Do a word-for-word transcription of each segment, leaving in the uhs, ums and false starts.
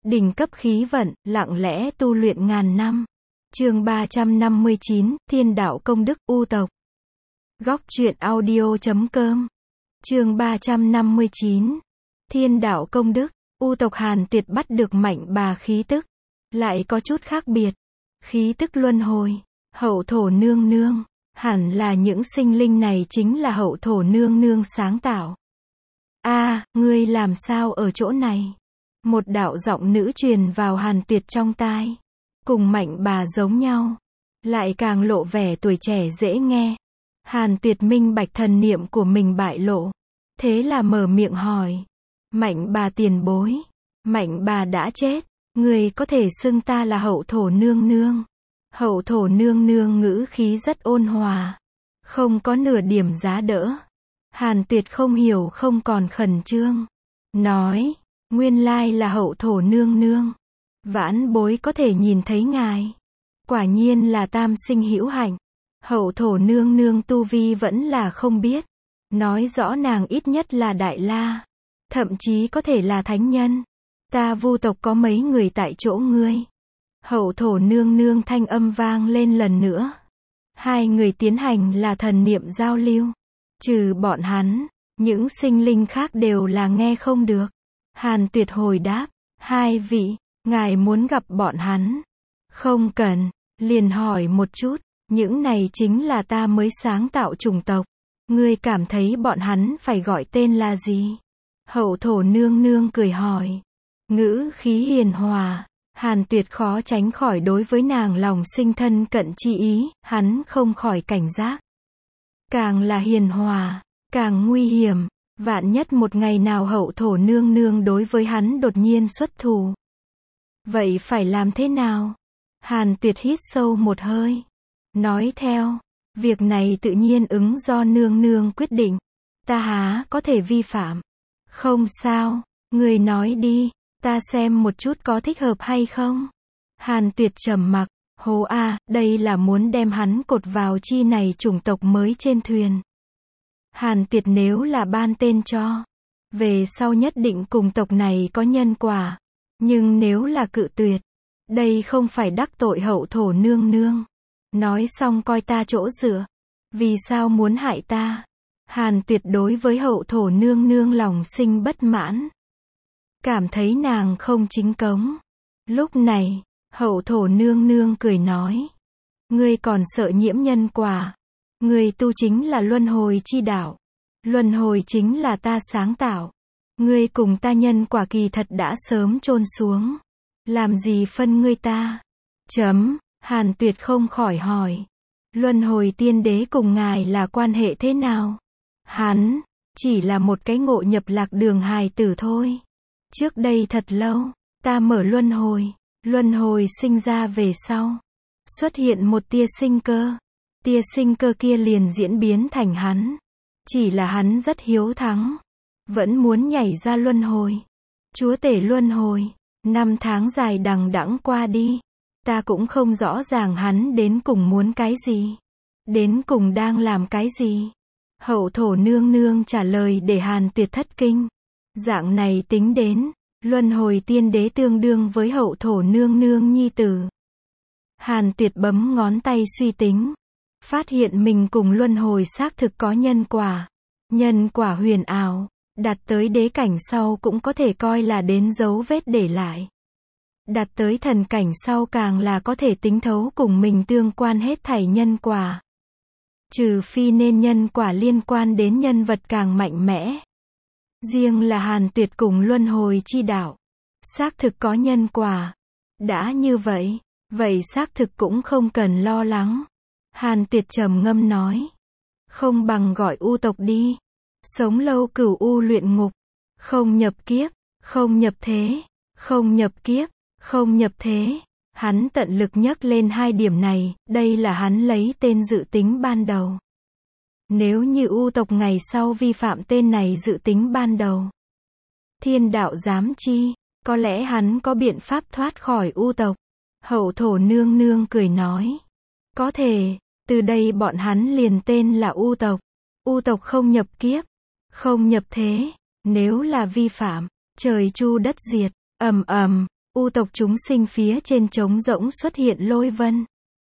Đỉnh cấp khí vận, lặng lẽ tu luyện ngàn năm. Chương ba trăm năm mươi chín, Thiên đạo công đức, U tộc. Góc truyện audio chấm com. Chương ba trăm năm mươi chín. Thiên đạo công đức, U tộc Hàn Tuyệt bắt được mạnh bà khí tức, lại có chút khác biệt. Khí tức luân hồi, hậu thổ nương nương, hẳn là những sinh linh này chính là hậu thổ nương nương sáng tạo. A, ngươi làm sao ở chỗ này? Một đạo giọng nữ truyền vào Hàn Tuyệt trong tai. Cùng mạnh bà giống nhau, lại càng lộ vẻ tuổi trẻ dễ nghe. Hàn Tuyệt minh bạch thần niệm của mình bại lộ, thế là mở miệng hỏi. Mạnh bà tiền bối, mạnh bà đã chết, người có thể xưng ta là hậu thổ nương nương. Hậu thổ nương nương ngữ khí rất ôn hòa, không có nửa điểm giá đỡ. Hàn Tuyệt không hiểu không còn khẩn trương, nói, nguyên lai là hậu thổ nương nương. Vãn bối có thể nhìn thấy ngài, quả nhiên là tam sinh hữu hạnh. Hậu thổ nương nương tu vi vẫn là không biết, nói rõ nàng ít nhất là đại la, thậm chí có thể là thánh nhân. Ta Vu tộc có mấy người tại chỗ ngươi? Hậu thổ nương nương thanh âm vang lên lần nữa. Hai người tiến hành là thần niệm giao lưu. Trừ bọn hắn, những sinh linh khác đều là nghe không được. Hàn Tuyệt hồi đáp, hai vị, ngài muốn gặp bọn hắn? Không cần, liền hỏi một chút, những này chính là ta mới sáng tạo chủng tộc. Ngươi cảm thấy bọn hắn phải gọi tên là gì? Hậu thổ nương nương cười hỏi. Ngữ khí hiền hòa, Hàn Tuyệt khó tránh khỏi đối với nàng lòng sinh thân cận chi ý, hắn không khỏi cảnh giác. Càng là hiền hòa, càng nguy hiểm, vạn nhất một ngày nào hậu thổ nương nương đối với hắn đột nhiên xuất thủ. Vậy phải làm thế nào? Hàn Tuyệt hít sâu một hơi, nói theo, việc này tự nhiên ứng do nương nương quyết định, ta há có thể vi phạm. Không sao, người nói đi, ta xem một chút có thích hợp hay không. Hàn Tuyệt trầm mặc, hô a, đây là muốn đem hắn cột vào chi này chủng tộc mới trên thuyền. Hàn Tuyệt nếu là ban tên cho, về sau nhất định cùng tộc này có nhân quả. Nhưng nếu là cự tuyệt, đây không phải đắc tội hậu thổ nương nương. Nói xong coi ta chỗ dựa. Vì sao muốn hại ta? Hàn Tuyệt đối với hậu thổ nương nương lòng sinh bất mãn, cảm thấy nàng không chính cống. Lúc này, hậu thổ nương nương cười nói, ngươi còn sợ nhiễm nhân quả. Ngươi tu chính là luân hồi chi đạo. Luân hồi chính là ta sáng tạo. Ngươi cùng ta nhân quả kỳ thật đã sớm chôn xuống. Làm gì phân ngươi ta? Chấm, Hàn Tuyệt không khỏi hỏi. Luân hồi tiên đế cùng ngài là quan hệ thế nào? Hắn, chỉ là một cái ngộ nhập lạc đường hài tử thôi. Trước đây thật lâu, ta mở luân hồi. Luân hồi sinh ra về sau, xuất hiện một tia sinh cơ. Tia sinh cơ kia liền diễn biến thành hắn. Chỉ là hắn rất hiếu thắng, vẫn muốn nhảy ra luân hồi. Chúa tể luân hồi, năm tháng dài đằng đẵng qua đi, ta cũng không rõ ràng hắn đến cùng muốn cái gì, đến cùng đang làm cái gì. Hậu thổ nương nương trả lời để Hàn Tuyệt thất kinh. Dạng này tính đến, luân hồi tiên đế tương đương với hậu thổ nương nương nhi tử. Hàn Tuyệt bấm ngón tay suy tính, phát hiện mình cùng luân hồi xác thực có nhân quả. Nhân quả huyền ảo, đạt tới đế cảnh sau cũng có thể coi là đến dấu vết để lại. Đạt tới thần cảnh sau càng là có thể tính thấu cùng mình tương quan hết thảy nhân quả. Trừ phi nên nhân quả liên quan đến nhân vật càng mạnh mẽ. Riêng là Hàn Tuyệt cùng luân hồi chi đạo, xác thực có nhân quả. Đã như vậy, vậy xác thực cũng không cần lo lắng. Hàn Tuyệt trầm ngâm nói, không bằng gọi U tộc đi. Sống lâu cửu U luyện ngục, không nhập kiếp, không nhập thế, không nhập kiếp, không nhập thế. Hắn tận lực nhắc lên hai điểm này, đây là hắn lấy tên dự tính ban đầu. Nếu như U tộc ngày sau vi phạm tên này dự tính ban đầu, thiên đạo giám chi, có lẽ hắn có biện pháp thoát khỏi U tộc. Hậu thổ nương nương cười nói, có thể, từ đây bọn hắn liền tên là U tộc. U tộc không nhập kiếp, không nhập thế, nếu là vi phạm, trời chu đất diệt, ầm ầm, U tộc chúng sinh phía trên trống rỗng xuất hiện lôi vân.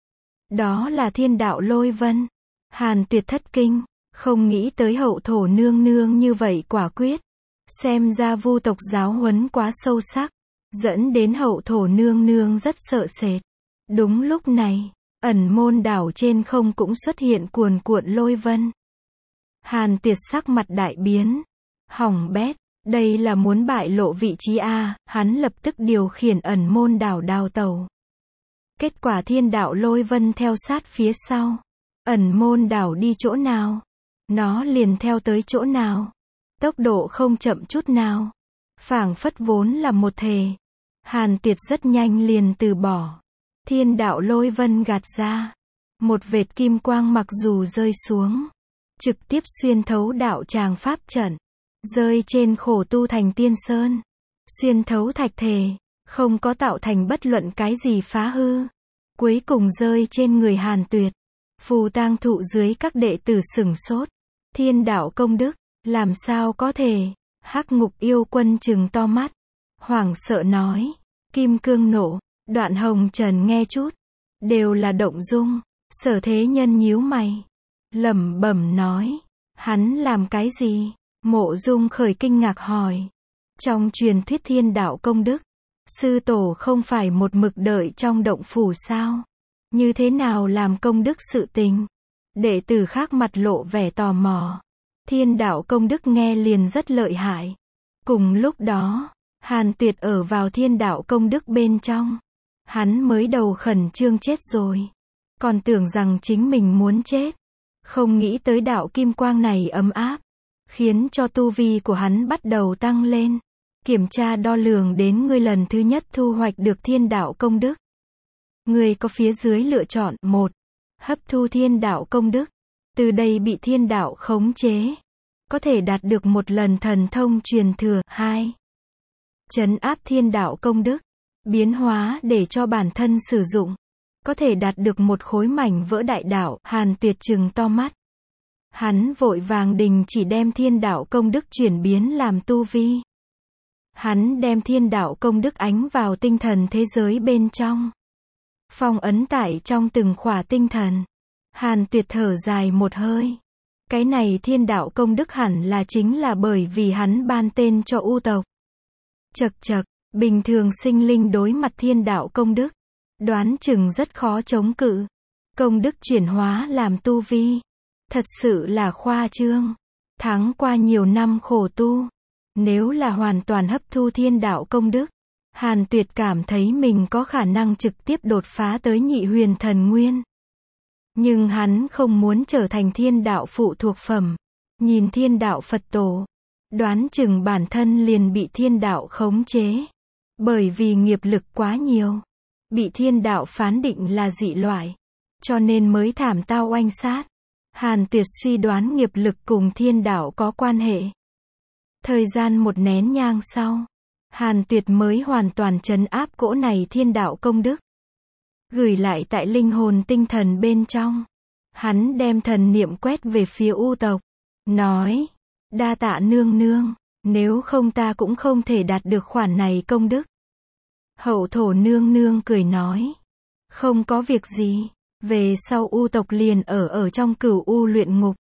Đó là thiên đạo lôi vân. Hàn Tuyệt thất kinh, không nghĩ tới hậu thổ nương nương như vậy quả quyết. Xem ra Vu tộc giáo huấn quá sâu sắc, dẫn đến hậu thổ nương nương rất sợ sệt. Đúng lúc này, ẩn môn đảo trên không cũng xuất hiện cuồn cuộn lôi vân. Hàn Tuyệt sắc mặt đại biến. Hỏng bét, đây là muốn bại lộ vị trí a, hắn lập tức điều khiển ẩn môn đảo đào tẩu. Kết quả thiên đạo lôi vân theo sát phía sau. Ẩn môn đảo đi chỗ nào, nó liền theo tới chỗ nào. Tốc độ không chậm chút nào. Phảng phất vốn là một thể. Hàn Tuyệt rất nhanh liền từ bỏ. Thiên đạo lôi vân gạt ra. Một vệt kim quang mặc dù rơi xuống, trực tiếp xuyên thấu đạo tràng pháp trận, rơi trên khổ tu thành tiên sơn, xuyên thấu thạch thể, không có tạo thành bất luận cái gì phá hư. Cuối cùng rơi trên người Hàn Tuyệt. Phù tang thụ dưới các đệ tử sửng sốt. Thiên đạo công đức, làm sao có thể? Hắc ngục yêu quân trừng to mắt, hoảng sợ nói. Kim cương nộ, Đoạn Hồng Trần nghe chút, đều là động dung. Sở Thế Nhân nhíu mày, lẩm bẩm nói, hắn làm cái gì? Mộ Dung Khởi kinh ngạc hỏi. Trong truyền thuyết thiên đạo công đức, sư tổ không phải một mực đợi trong động phủ sao? Như thế nào làm công đức sự tình? Đệ tử khác mặt lộ vẻ tò mò. Thiên đạo công đức nghe liền rất lợi hại. Cùng lúc đó, Hàn Tuyệt ở vào thiên đạo công đức bên trong. Hắn mới đầu khẩn trương chết rồi. Còn tưởng rằng chính mình muốn chết. Không nghĩ tới đạo kim quang này ấm áp, khiến cho tu vi của hắn bắt đầu tăng lên. Kiểm tra đo lường đến ngươi lần thứ nhất thu hoạch được thiên đạo công đức. Ngươi có phía dưới lựa chọn: một. Hấp thu thiên đạo công đức, từ đây bị thiên đạo khống chế, có thể đạt được một lần thần thông truyền thừa. Hai. Trấn áp thiên đạo công đức, biến hóa để cho bản thân sử dụng, có thể đạt được một khối mảnh vỡ đại đạo. Hàn Tuyệt trừng to mắt. Hắn vội vàng đình chỉ đem thiên đạo công đức chuyển biến làm tu vi. Hắn đem thiên đạo công đức ánh vào tinh thần thế giới bên trong, phong ấn tại trong từng khỏa tinh thần. Hàn Tuyệt thở dài một hơi. Cái này thiên đạo công đức hẳn là chính là bởi vì hắn ban tên cho U tộc. Chậc chậc, bình thường sinh linh đối mặt thiên đạo công đức, đoán chừng rất khó chống cự. Công đức chuyển hóa làm tu vi, thật sự là khoa trương. Tháng qua nhiều năm khổ tu, nếu là hoàn toàn hấp thu thiên đạo công đức, Hàn Tuyệt cảm thấy mình có khả năng trực tiếp đột phá tới nhị huyền thần nguyên. Nhưng hắn không muốn trở thành thiên đạo phụ thuộc phẩm. Nhìn thiên đạo Phật tổ, đoán chừng bản thân liền bị thiên đạo khống chế. Bởi vì nghiệp lực quá nhiều, bị thiên đạo phán định là dị loại, cho nên mới thảm tao oanh sát. Hàn Tuyệt suy đoán nghiệp lực cùng thiên đạo có quan hệ. Thời gian một nén nhang sau, Hàn Tuyệt mới hoàn toàn trấn áp cỗ này thiên đạo công đức, gửi lại tại linh hồn tinh thần bên trong. Hắn đem thần niệm quét về phía U tộc, nói, đa tạ nương nương, nếu không ta cũng không thể đạt được khoản này công đức. Hậu thổ nương nương cười nói, không có việc gì, về sau U tộc liền ở ở trong Cửu U luyện ngục.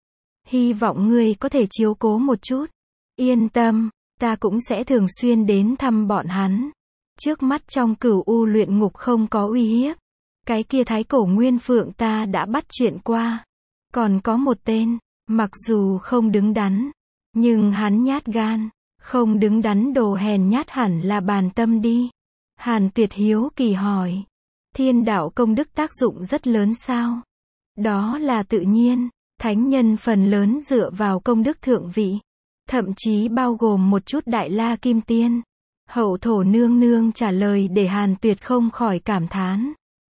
Hy vọng ngươi có thể chiếu cố một chút. Yên tâm, ta cũng sẽ thường xuyên đến thăm bọn hắn. Trước mắt trong Cửu U luyện ngục không có uy hiếp. Cái kia Thái Cổ Nguyên Phượng ta đã bắt chuyện qua. Còn có một tên, mặc dù không đứng đắn, nhưng hắn nhát gan. Không đứng đắn đồ hèn nhát hẳn là bàn tâm đi. Hàn Tuyệt hiếu kỳ hỏi, thiên đạo công đức tác dụng rất lớn sao? Đó là tự nhiên, thánh nhân phần lớn dựa vào công đức thượng vị, thậm chí bao gồm một chút đại la kim tiên. Hậu thổ nương nương trả lời để Hàn Tuyệt không khỏi cảm thán.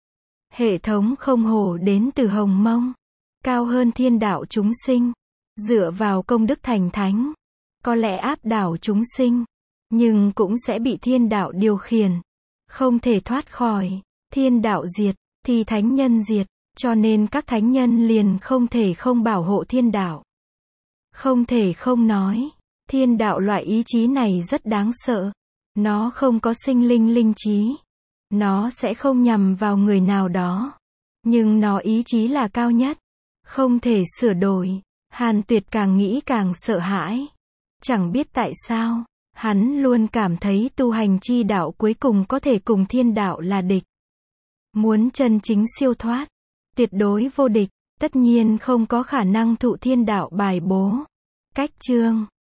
Hệ thống không hổ đến từ Hồng Mông, cao hơn thiên đạo chúng sinh, dựa vào công đức thành thánh, có lẽ áp đảo chúng sinh, nhưng cũng sẽ bị thiên đạo điều khiển, không thể thoát khỏi. Thiên đạo diệt, thì thánh nhân diệt, cho nên các thánh nhân liền không thể không bảo hộ thiên đạo. Không thể không nói, thiên đạo loại ý chí này rất đáng sợ. Nó không có sinh linh linh trí. Nó sẽ không nhằm vào người nào đó. Nhưng nó ý chí là cao nhất. Không thể sửa đổi. Hàn Tuyệt càng nghĩ càng sợ hãi. Chẳng biết tại sao, hắn luôn cảm thấy tu hành chi đạo cuối cùng có thể cùng thiên đạo là địch. Muốn chân chính siêu thoát, tuyệt đối vô địch, tất nhiên không có khả năng thụ thiên đạo bài bố. Cách chương